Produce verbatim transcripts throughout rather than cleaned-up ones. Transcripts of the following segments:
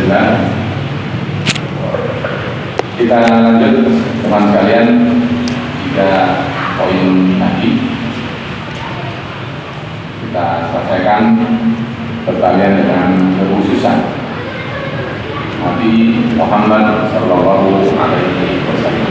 Alhamdulillah. Kita lanjut teman sekalian, tiga poin lagi kita selesaikan berkalian dengan kekhususan Nabi Muhammad Sallallahu Alaihi Wasallam.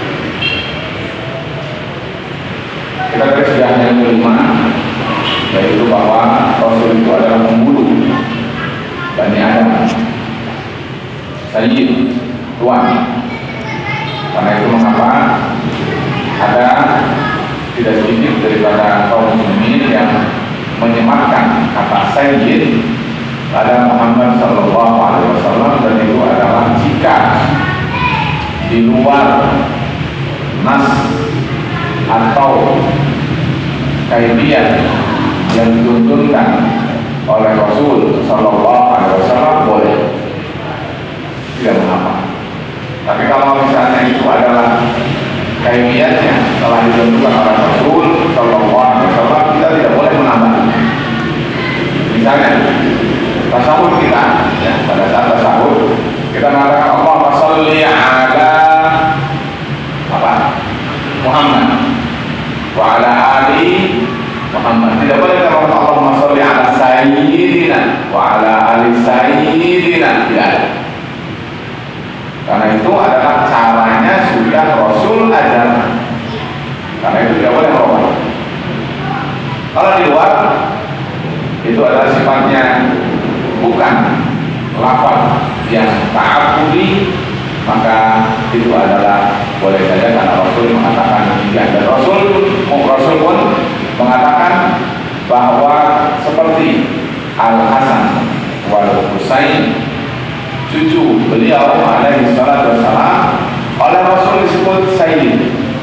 Kita sudah yang kelima, yaitu bahwa Rasul itu adalah pembulu Bani Adam, Sayyid, Tuan. Karena itu mengapa ada tidak sedikit daripada kaum muslimin yang menyematkan kata Sayyid pada Muhammad Sallallahu Alaihi Wasallam, dan itu adalah jika di luar nas atau kaifiat yang dituntunkan oleh Rasul Sallallahu Alaihi Wasallam boleh, tidak mengapa. Tapi kalau misalnya itu adalah kaifiatnya telah ditentukan oleh Rasul Sallallahu Alaihi Wasallam, kita tidak boleh menambahnya. Misalnya tasawuf kita, ya, pada saat tasawuf kita mengatakan Allahumma sholli ala apa? Muhammad wa ala ali Muhammad. Tidak boleh kita mengatakan Allahumma sholli ala sayyidina wa ala ali sayyidina. Tidak. Karena itu adalah caranya sudah Rasul ajarkan. Karena itu tidak boleh merubah. Kalau di luar itu adalah sifatnya bukan lafaz yang ta'abbudi, maka itu adalah boleh saja karena Rasul mengatakan demikian. Dan Rasul Rasul pun mengatakan bahwa seperti Al-Hasan wal Husain, cucu beliau alaihi salatu wassalam, oleh Rasul disebut Sayyid,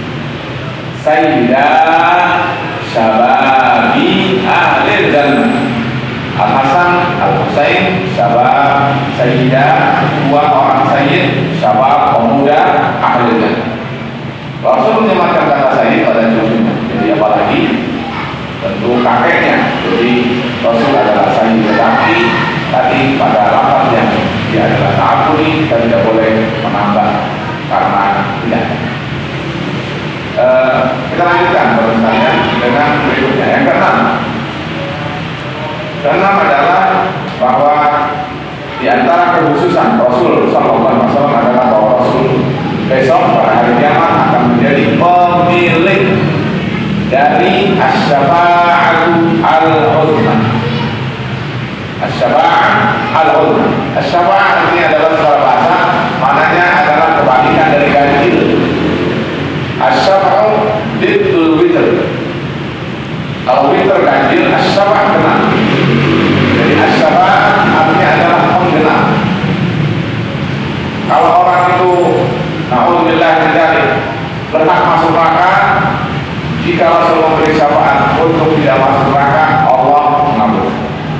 Sayyidah Syababi Ahlil Jannah. Al-Hasan, Al-Husain, Syabab, Sayyidah, dua orang Sayyid, Syabab, pemuda Ahlil Jannah. Rasul menyematkan kata Sayyid pada cucunya. Jadi apalagi tentu kakeknya. Jadi Rasul adalah Sayyid. Tetapi tadi pada lafaz yang dia adalah ta'abudi, kita tidak boleh menambah karena tidak. Uh, kita lanjutkan misalnya dengan berikutnya. Yang keenam, keenam adalah bahwa di antara kekhususan Rasul Sallallahu Alaihi Wasallam adalah bahwa Rasul besok pada hari kiamat akan menjadi pemilik dari asy-syafa'atu al-uzma. Asy-syafa'ah al-uzma. Asy-syafa'ah ini adalah secara bahasa maknanya adalah kebalikan dari ganjil. Asy-syafa'u diddul witr. Kalau witr ganjil, asy-syafa'ah genap. Jadi asy-syafa'ah artinya adalah penggenap. Kalau orang itu na'udzubillah min dzalik berhak masuk neraka, jika Rasul memberi syafaat untuk tidak masuk neraka, Allah mengabulkan.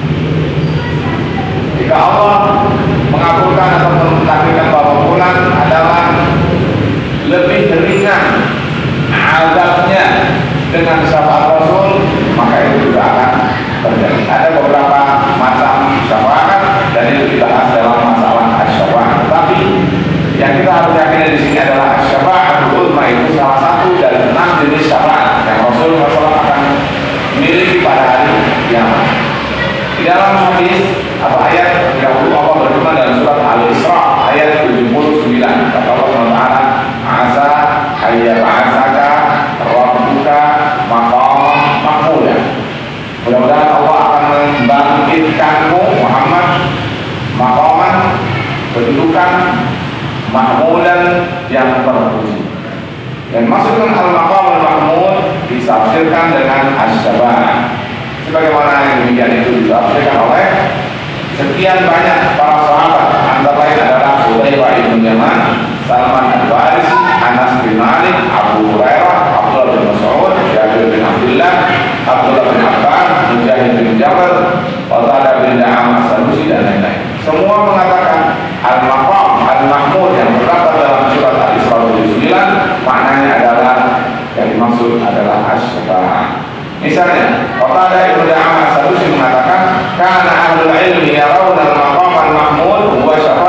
Jika Allah mengabulkan atau mentakdirkan bahwa bulan adalah lebih ringan azabnya dengan syafaat Rasul, maka itu juga akan terjadi. Ada beberapa macam syafaat dan itu dibahas dalam masalah asy-syafa'ah. Tetapi yang kita harus yakini di sini adalah asy-syafa'atul uzma itu salah satu dari enam jenis syafaat yang Rasul Sallallahu Alaihi Wasallam akan miliki pada hari kiamat. Di dalam hadis atau ayat yang Allah berfirman dalam surat Al-Isra ayat tujuh puluh sembilan, kata Allah Subhanahu wa taala, "Asa ayya ba'atsaka rabbuka maqaman mahmuda." Mudah-mudahan Allah akan membangkitkanmu Muhammad maqaman, kedudukan mahmudan yang terpuji. Dan maksudkan al-maqam al-mahmud ditafsirkan dengan asy-syafa'ah. Sebagaimana yang demikian itu ditafsirkan oleh sekian banyak para sahabat, antara lain adalah Hudzaifah bin Yaman, Salman al-Farisi, Anas bin Malik, Abu Hurairah, Abdullah bin Mas'ud, Jabir bin Abdullah, Abdullah bin Abbas, Mujahid bin Jabal, Qatadah bin Da'am as-Sadusi, dan lain-lain. Semua mengatakan al-maqam al-mahmud yang terdapat dalam surat Al-Isra tujuh puluh sembilan maknanya adalah yang dimaksud adalah asy-syafa'ah. Misalnya, Qatadah bin Da'am as-Sadusi mengatakan, "Kana ahlul ilmi yarawna al-maqam al-mahmud huwa syafa'ah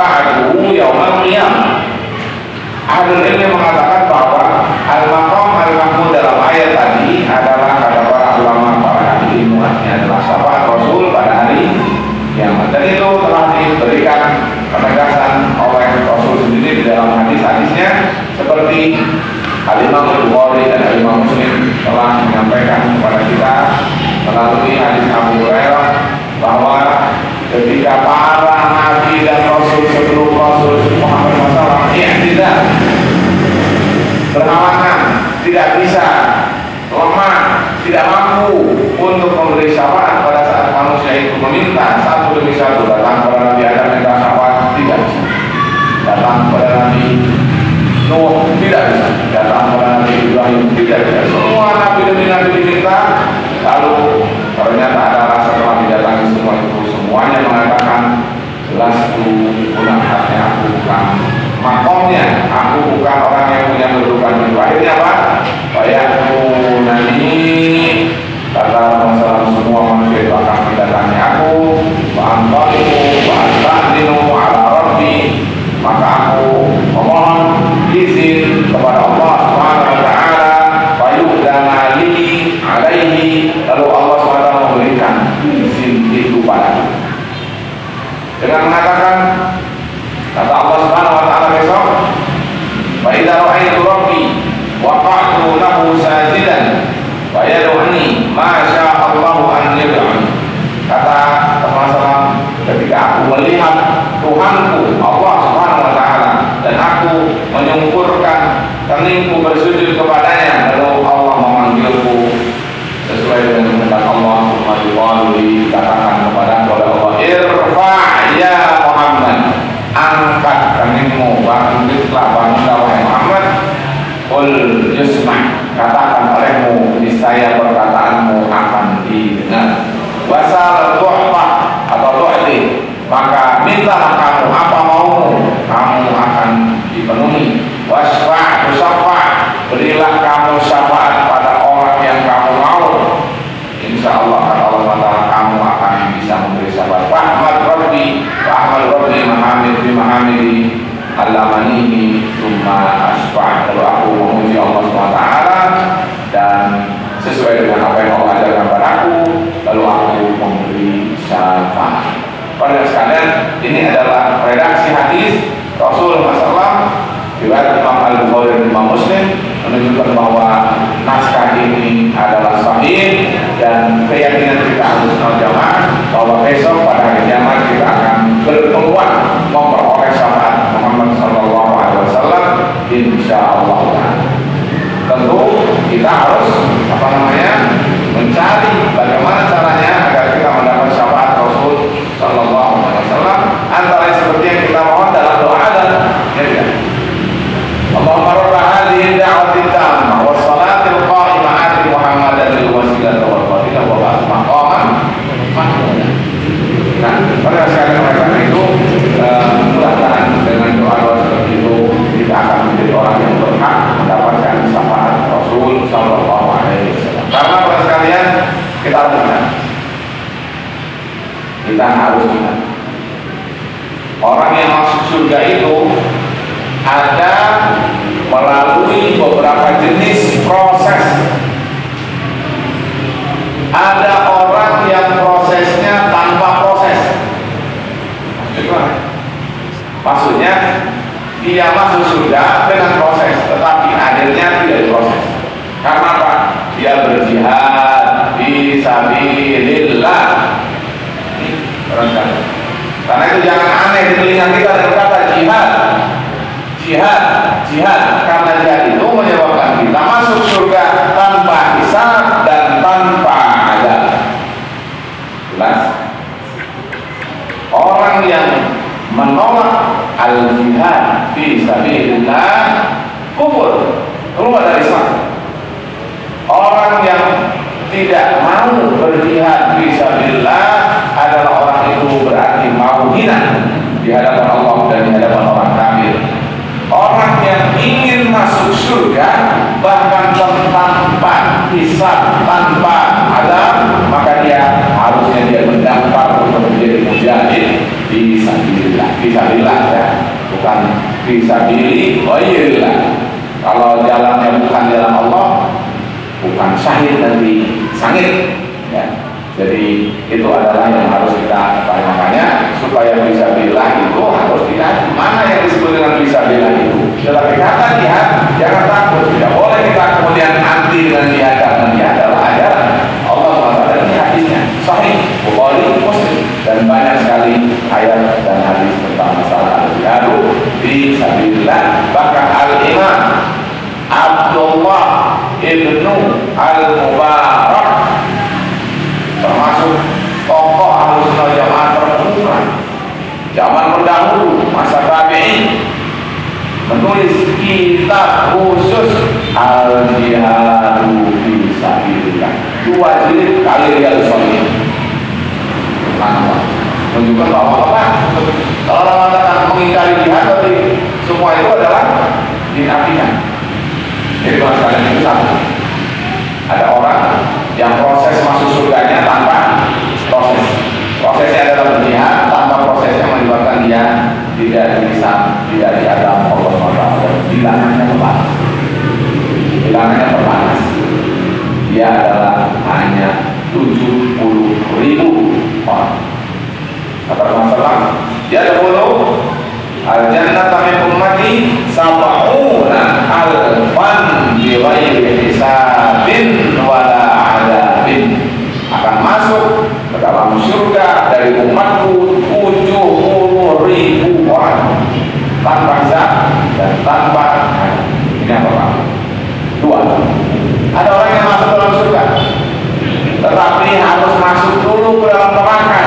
Imam Bukhari dan Imam Muslim telah menyampaikan kepada kita melalui hadis Abu Hurairah bahwa ketika para nabi dan rasul sebelum Rasul Muhammad shallallahu alaihi wasallam i'tidal, berhalangan, tidak bisa, lemah, tidak mampu untuk memberi syafaat pada saat manusia itu meminta satu demi satu, datang kepada Nabi Adam minta syafaat, tidak bisa. Datang kepada Nabi Nuh, tidak bisa. Datang kepada Nabi Ibrahim, tidak bisa. Semua nabi demi nabi diminta, lalu ternyata adalah setelah didatangi semua itu, semuanya mengatakan jelas itu bukan haknya aku, bukan makomnya, aku bukan orang yang punya kedudukan itu. Akhirnya apa? Fayakunani, kata Rasulullah, semua manusia itu akan mendatangi aku, wa'antaliku wa'antadinu ala rabbi, maka aku memohon izin kepada Allah Subhanahu wa taala, fayu'dana li alaihi, lalu Allah subhanahu wa taala memberikan izin itu padaku dengan mengatakan, kata Allah Subhanahu wa taala besok, fa idza ra'aitu rabbi waqa'tu lahu sajidan wa yad'uni ma syaa Allah an yad'uni. Kata Rasulullah, ketika aku melihat Tuhanku Allah Subhanahu wa taala dan aku menyungkurkan keningku bersujud kepadanya, lalu Allah memanggilku sesuai dengan kehendak Allah. Subhanahu dikatakan kepada Allah, irfa' ya Muhammad, angkat keningmu, bangkitlah, bangunlah wahai Muhammad. Qul yusma', katakan olehmu, niscaya perkataanmu akan didengar. Wasal tuhfah atau tu'ti, maka mintalah kamu apa maumu, kamu akan dipenuhi. Wasfa' tusaffa', berilah kamu syafaat pada orang yang kamu mau, insya Allah kata Allah kamu akan bisa memberi syafaat. Ahmad Rabbi, Ahmad Rabbi Muhammad bi Muhammadi Alamanihi summa asfa', lalu aku memuji Allah subhanahu wa taala dan sesuai dengan apa yang Allah ajarkan padaku, lalu aku memberi syafaat. Pada sekalian, ini adalah redaksi hadis Rasul masalah riwayat Imam Al-Bukhari dan Imam Muslim, menunjukkan bahwa naskah ini adalah sahih dan keyakinan kita harus jamaah bahwa besok pada hari kiamat kita akan berpeluang memperoleh syafaat Muhammad Sallallahu Alaihi Wasallam, insya Allah. Tentu kita harus apa namanya mencari bagaimana caranya agar kita mendapat syafaat Rasul Sallallahu Alaihi Wasallam, antara seperti yang kita mohon dalam doa dan ya tidak. Allahumma rabb hadhihi ad-da'wati at-tammah was salatil qa'imah ati Muhammadan bil wasilah wal fadilah wa ba'd maqaman mahmudah. Nah, pada sekalian mereka itu mudah-mudahan dengan doa-doa seperti itu kita akan menjadi orang yang berhak mendapatkan syafaat Rasul Sallallahu Alaihi Wasallam. Karena pada sekalian kita harus ingat, kita harus ingat orang yang masuk surga itu ada melalui beberapa jenis proses. Ada orang yang prosesnya tanpa proses. Maksudnya dia masuk surga dengan proses, tetapi akhirnya tidak diproses. Karena apa? Dia berjihad fi sabilillah. Karena itu jangan aneh di telinga kita dan kata jihad. Jihad, jihad, karena jihad itu menyebabkan kita masuk surga tanpa hisab dan tanpa azab. Jelas? Orang yang menolak al-jihad fi sabilillah kufur, keluar dari Islam. Orang yang tidak mau berjihad fi sabilillah adalah orang itu berarti mau hina di hadapan Allah dan di hadapan orang kafir. Orang yang ingin masuk surga bahkan tanpa hisab, tanpa azab, maka dia harusnya dia mendaftar untuk menjadi mujahid fi sabilillah. Fi sabilillah ya, bukan fi sabili ghairillah. Kalau jalannya bukan jalan Allah, bukan syahid nanti sangit ya. Jadi itu adalah yang harus kita ketahui. Makanya supaya bisa bilang itu harus dilihat mana yang disebut dengan bisa bilang itu. Tetapi kata jihad jangan takut, tidak boleh kita kemudian anti dengan jihad karena dia adalah ajaran Allah subhanahu wa taala. Ini hadisnya sahih Bukhari Muslim dan banyak sekali ayat dan hadis tentang masalah jihad fi sabilillah. Bahkan Al-Imam Abdullah ibnu Al-Mubarak termasuk tokoh Ahlussunnah Jamaah terkemuka zaman terdahulu masa tabi'in menulis kitab khusus Al-Jihadu fi Sabilillah, dua jilid kali dia tulis. Menunjukkan bahwa apa? Kalau orang mengatakan mengingkari jihad, tapi semua itu adalah dinafikan. Jadi kalau sekalian itu satu, ada orang yang proses masuk surganya tanpa proses. Prosesnya adalah berjihad, tanpa prosesnya menyebabkan dia tidak bisa, tidak diadam Allah subhanahu wa taala. Bilangannya terbatas. Bilangannya terbatas. Dia adalah hanya tujuh puluh ribu orang. Kata Rasulullah, ya dahulu al-jannata min ummati sab'una alfan bi ghairi hisabin wala adabin. Akan masuk ke dalam surga dari umatku tujuh puluh ribu orang tanpa hisab dan tanpa adab. Ini yang pertama. Dua, ada orang yang masuk dalam surga tetapi harus masuk dulu ke dalam neraka.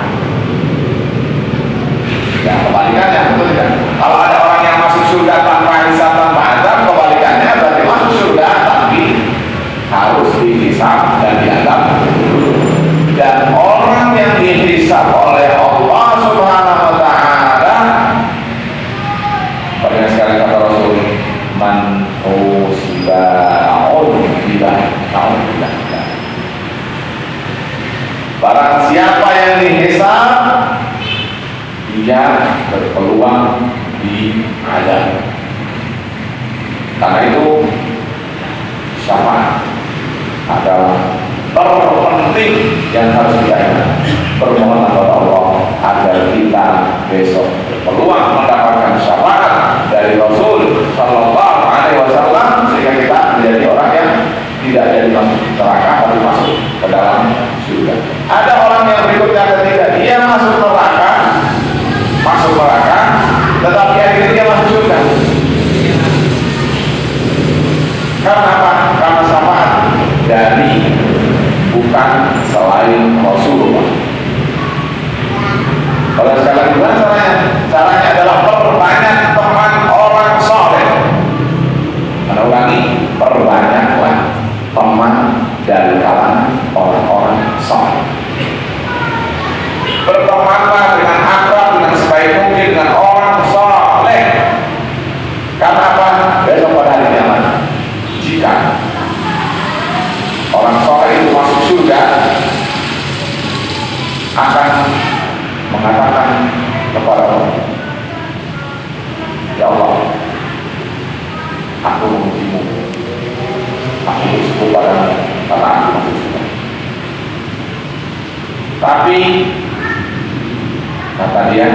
Ya, kebalikannya, betul tidak? Kalau ada orang yang masuk surga tanpa hisab, tanpa azab, kebalikannya berarti masuk surga tapi harus dihisab dan diazab. Dan orang yang dihisab oleh Allah Subhanahu wa taala, pada sekali kata Rasul, man usibaun bilah taun bilah. Barang siapa yang dihisab, dia berpeluang di azab. Karena itu syafaat adalah terpenting yang harus kita ingat. Bermohon kepada Allah agar kita besok berpeluang mendapatkan syafaat dari Rasul Sallallahu Alaihi Wasallam sehingga kita menjadi orang yang tidak jadi masuk neraka tapi masuk ke dalam surga. Ada orang yang berikutnya ketika dia masuk neraka, masuk neraka, tetapi akhirnya dia masuk surga. Karena apa? Karena syafaat dari bukan selain Rasulullah. Kalau sekalian gimana caranya? Caranya adalah perbanyak teman orang soleh. Anda ulangi, perbanyaklah teman dari kalangan orang-orang soleh. Bertemanlah dengan akrab, dengan sebaik mungkin dengan orang soleh. Karena apa? Besok pada hari kiamat, jika orang soleh itu masuk surga, akan mengatakan kepada Allah, ya Allah, aku memujimu, aku bersyukur padamu karena aku masuk surga. Tapi kata dia,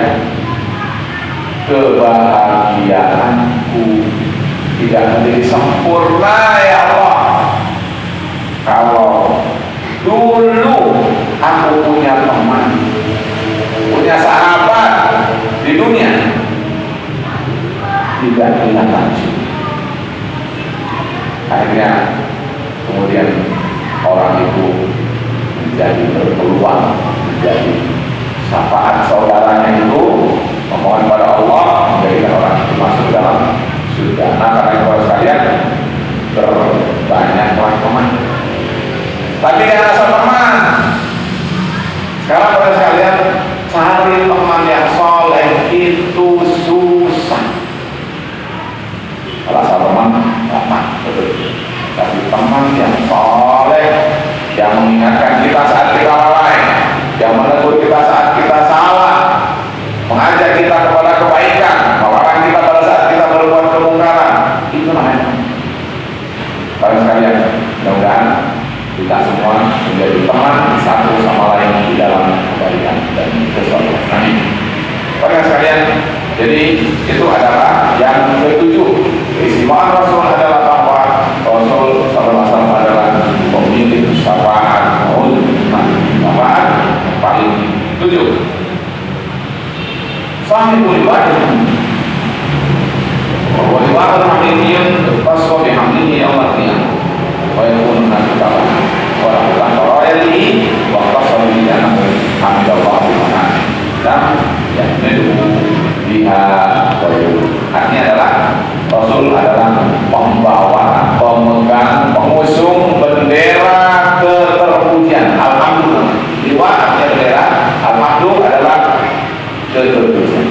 kebahagiaanku tidak menjadi sempurna ya Allah kalau dulu aku punya teman, punya sahabat di dunia, tidak ingat lagi. Akhirnya kemudian orang itu menjadi berpeluang menjadi syafaat saudaranya itu, memohon pada Allah menjadikan orang itu masuk dalam surga. Nah, karena itu sekalian, berbanyaklah teman. Tapi jangan asal teman. Sekarang pada sekalian, cari teman yang soleh itu susah. Kalau asal teman, gampang, betul. Tapi teman yang soleh, yang mengingatkan kita saat kita lalai, yang menegur kita saat kita salah, mengajak kita kepada kebaikan, melarang kita pada saat kita berbuat kemungkaran, itu namanya. Pada sekalian, mudah-mudahan kita semua menjadi teman sahibul wajib wa liwa'ul hamidiyun taswa bihamdihi yawmal qiyamah wa yakunu nabi kalah wa lakukan qarayalihi wa taswa bihi anakul hamidallah bimana dan yahmidu biha wa yul. Artinya adalah Rasul adalah pembawa, pemegang, pengusung bendera keterpujian. Alhamdulillah. Liwa artinya bendera, alhamdulillah adalah keterpujian.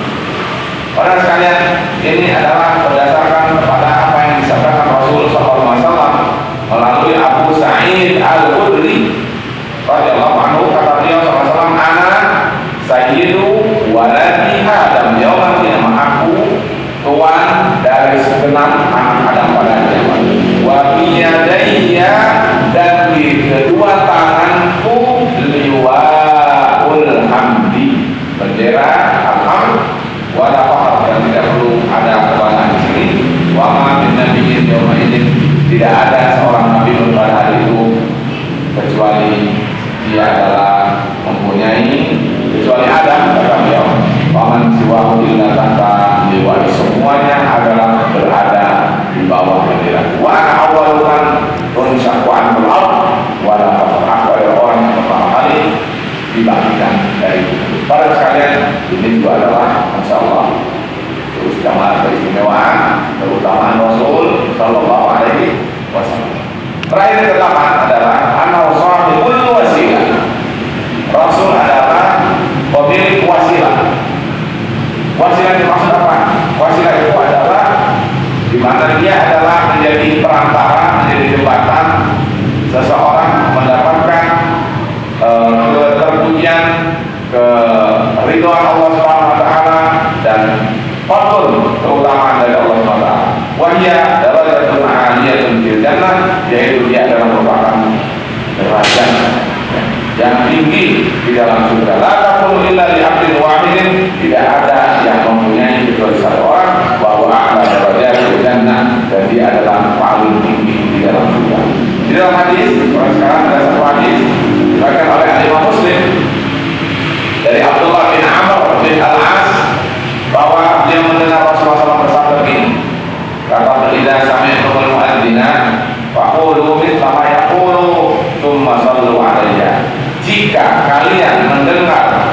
Para sekalian, ini adalah berdasarkan kepada apa yang disampaikan Rasul sallallahu alaihi wasallam melalui Abu Sa'id Al-Khudri radhiyallahu anhu. Kata beliau sallallahu alaihi wasallam, "Ana sayyidu waladi Adam yaumil qiyamah." Aku tuan dari segenap anak Adam pada kiamat. Wa biyadayya, dan di kedua tanganku liwaul hamdi, bendera alhamd. Wala fakhr, dan tidak perlu ada kebanggaan di sini. Wa ma min nabiyyin yawma idzin, tidak ada seorang nabi pada hari itu kecuali dia adalah mempunyai, kecuali Adam kata beliau. Paman siwahu illa tahta liwa'i, semuanya adalah berada di bawah bendera. Wa ana awwaluman tunsaqu anil ard wa la fakhr, aku adalah orang yang pertama kali dibangkitkan dari itu. Para sekalian, ini juga adalah insyaallah terus jamaah keistimewaan keutamaan Rasul sallallahu alaihi wasallam. Terakhir kedelapan adalah ana sahibul wasilah. Rasul adalah pemilik wasilah. Wasilah dimaksud apa? Wasilah itu adalah di mana dia adalah menjadi perantara, menjadi jembatan seseorang mendapatkan uh, keterpujian, keridhaan Allah Subhanahu wa taala dan fadl, keutamaan dari Allah Subhanahu wa taala. Wahya darajatun 'aliyatun fil jannah, yaitu dia adalah merupakan derajat yang tinggi di dalam surga. La takunu illa li 'abdin wahidin, tidak ada yang mempunyai kecuali satu orang, bahwa a'la darajatil jannah, dan dia adalah paling tinggi di dalam surga. Di dalam hadis, orang sekarang ada satu hadis diriwayatkan oleh Imam Muslim dari Abdullah bin Amr bin Al-As bahwa dia mendengar Rasulullah shallallahu alaihi wasallam begini, kata beliau, sami'tumul mu'adzina faqulu mithla ma yaqulu tsumma shallu 'alayya. Jika kalian mendengar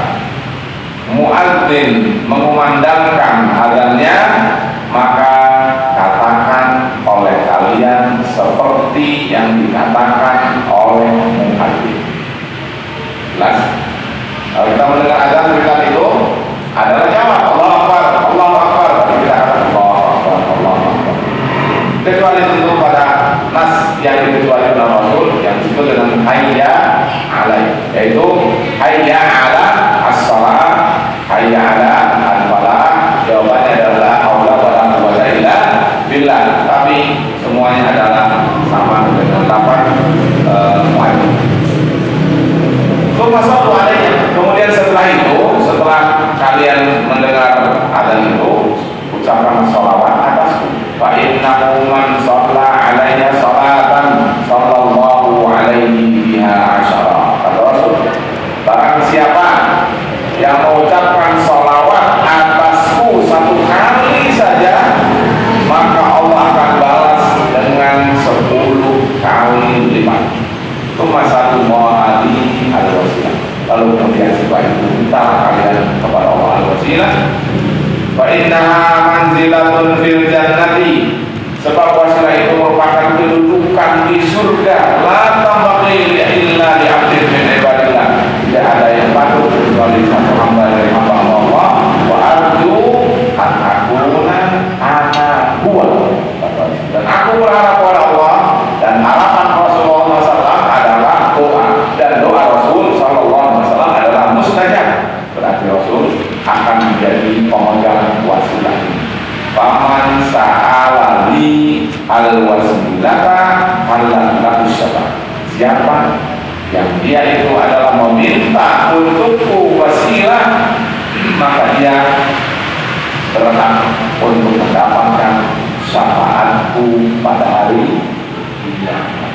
muadzin mengumandangkan azannya, maka katakan oleh kalian seperti yang dikatakan oleh muadzin. Jelas? Kalau kita mendengar azan kita itu adalah jawab Allahu Akbar, Allahu Akbar, kita katakan Allahu Akbar, Allahu Akbar. Kecuali tentu pada nas yang dikecualikan oleh Rasul yang disebut dengan hayya alai, yaitu hayya ala as-shalah, hayya ala al-falah. Jawabannya adalah haula wala quwwata illa billah. Tapi semuanya adalah sama dengan lafaz muadzin. Tsumma shallu alayya, kemudian setelah itu, setelah kalian mendengar adzan itu, ucapkan sholawat atasku. Fa innahu man shalla alayya sholatan sallallahu alaihi biha asyara. Kata Rasul, barang siapa yang mengucapkan sholawat atasku satu kali saja, maka Allah akan balas dengan sepuluh kali lipat. Cuma satu mu'ali al-wasilah. Lalu kemudian setelah itu mintalah kalian kepada Allah al-wasilah. Fa innaha manzilatun fil jannati, sebab wasilah itu merupakan kedudukan di surga. La tambaqi illa li 'abdin min ibadillah, tidak ada yang patut kecuali satu hamba dari hamba Allah. Wa arju an akuna ana huwa, dan aku berharap kepada Allah, dan harapan Rasulullah shallallahu alaihi wasallam adalah doa, dan doa Rasul sallallahu alaihi wasallam adalah mustajab. Berarti Rasul akan menjadi pemegang wasilah. Paman sa'ala li al-wasilata halan lahu syafaat. Siapa yang dia itu adalah meminta untukku wasilah, maka dia berhak untuk mendapatkan syafaatku pada hari kiamat.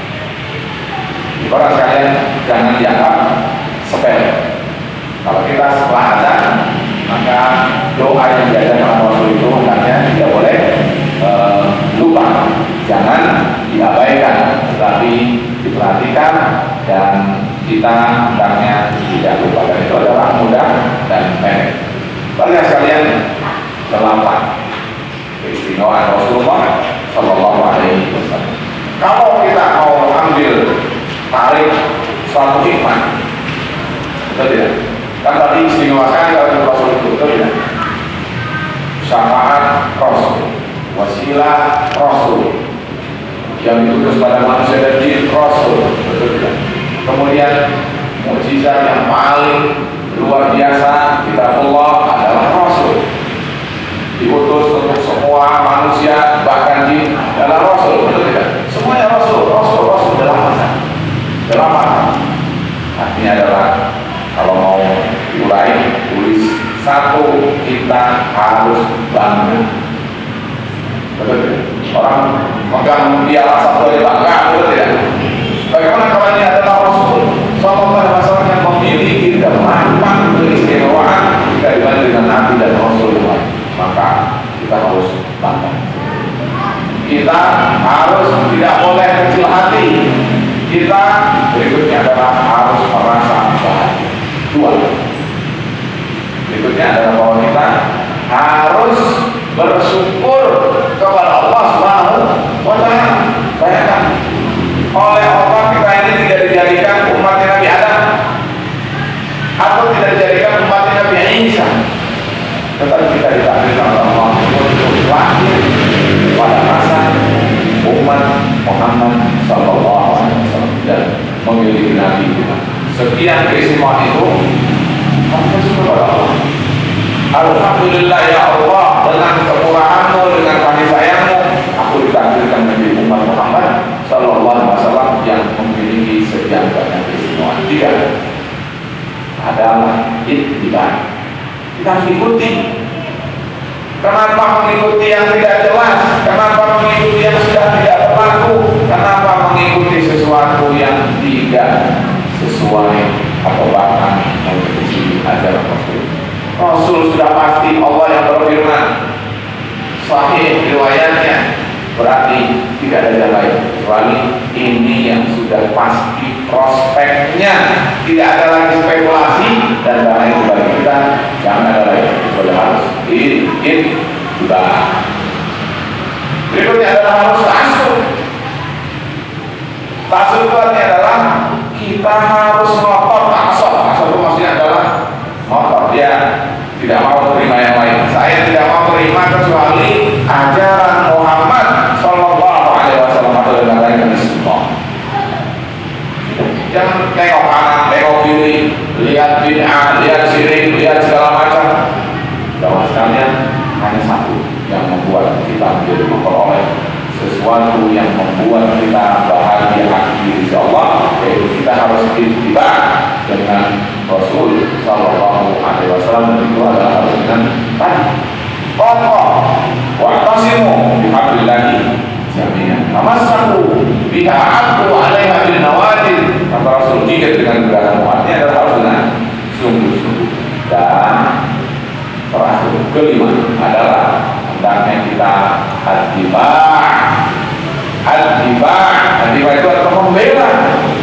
Para sekalian, jangan dianggap sepele. Kalau kita setelah azan, maka doa perhatikan dan kita hendaknya tidak lupakan. Itu adalah mudah dan pendek. Bagi sekalian, delapan keistimewaan Rasulullah Shallallahu Alaihi Wasallam. Kalau kita mau ambil tarik suatu hikmah, betul tidak? Kan tadi istimewakan kalau Rasul itu, betul tidak? Syafaat Rasul, wasilah Rasul, yang diutus pada manusia dan jin Rasul, betul tidak? Kemudian mukjizat yang paling luar biasa kitabullah adalah Rasul, diutus untuk semua manusia bahkan jin adalah Rasul, betul tidak? Semuanya Rasul, Rasul, Rasul dalam masa dalam masa. Artinya adalah kalau mau diurai, tulis satu, kita harus bangga, betul tidak? Orang megang piala satu aja bangga, betul tidak? Bagaimana kalau ini adalah Rasul Sallallahu Alaihi Wasallam yang memiliki delapan keistimewaan jika dibanding dengan Nabi dan Rasul yang lain, maka kita harus bangga. Kita harus tidak boleh kecil hati. Kita berikutnya adalah harus merasa bahagia. Dua. Berikutnya adalah bahwa kita harus bersyukur kepada Allah Subhanahu wa Ta'ala. Bayangkan, oleh Allah kita ini tidak dijadikan umat Nabi Adam atau tidak dijadikan umat Nabi Isa, tetapi kita ditakdirkan oleh Allah untuk lahir pada masa umat Muhammad Sallallahu Alaihi Wasallam dan memiliki Nabi kita. Sekian keistimewaan itu, harus bersyukur kepada Allah. Alhamdulillah ya Allah, dengan kemurahan-Mu, dengan kasih sayang-Mu, aku ditakdirkan menjadi umat Muhammad Sallallahu Alaihi Wasallam yang memiliki sekian banyak keistimewaan. Tiga adalah ittiba. Kita harus ikuti. Kenapa mengikuti yang tidak jelas? Kenapa mengikuti yang sudah tidak berlaku? Kenapa mengikuti sesuatu yang tidak sesuai atau bahkan menyelisih ajaran Rasul? Rasul sudah pasti Allah yang berfirman, sahih riwayatnya, berarti tidak ada jalan lain kecuali ini yang sudah pasti prospeknya, tidak ada lagi spekulasi dan karena itu bagi kita jangan ada lagi kecuali harus ingin juga. Berikutnya adalah harus tasuk. Tasuk itu artinya adalah kita harus ngotot tasuk. Tasuk itu maksudnya adalah ngotot, dia tidak mau terima yang lain. Saya tidak mau terima kecuali ajaran Muhammad Sallallahu Alaihi Wasallam atau dengan lain semua. Jangan tengok kanan, tengok kiri, lihat bid'ah, lihat syirik, lihat segala macam. Jangan sekalian, hanya satu yang membuat kita menjadi memperoleh sesuatu yang membuat kita bahagia hati insya Allah, yaitu kita harus ittiba dengan Rasul Sallallahu Alaihi Wasallam, dan itu adalah harus dengan tadi kokoh wa'tasimu bihablillahi jami'an tamassaku biha abdu 'alaiha bin nawajid. Kata Rasul, jika dengan gerakan artinya adalah harus dengan sungguh-sungguh. Dan terakhir kelima adalah hendaknya kita ad-diba'. Ad-diba', ad-diba' itu adalah membela.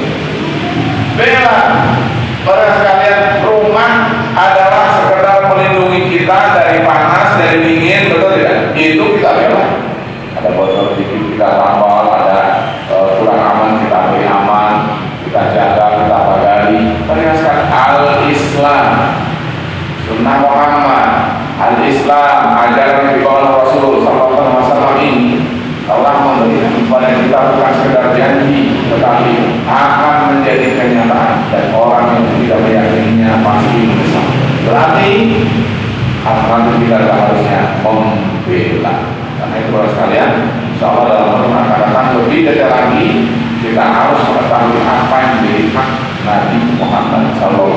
Bela. Para sekalian, rumah adalah sekedar melindungi kita dari panas, dari dingin, betul tidak? Itu kita bela. Ada botol sedikit kita tambal, ada uh, kurang aman kita beri aman, kita jaga, kita pagari. Perhatikan al-Islam, sunnah Muhammad, al-Islam, ajaran yang dibawa Rasul Sallallahu Alaihi Wasallam ini telah memberikan kepada kita bukan sekedar janji, tetapi akan menjadi kenyataan dan orang yang tidak meyakininya pasti menyesal. Berarti alternatif kita adalah harusnya membela. Karena itu para sekalian, insya Allah dalam pertemuan akan datang lebih detail lagi, kita harus mengetahui apa yang menjadi hak Nabi Muhammad Sallallahu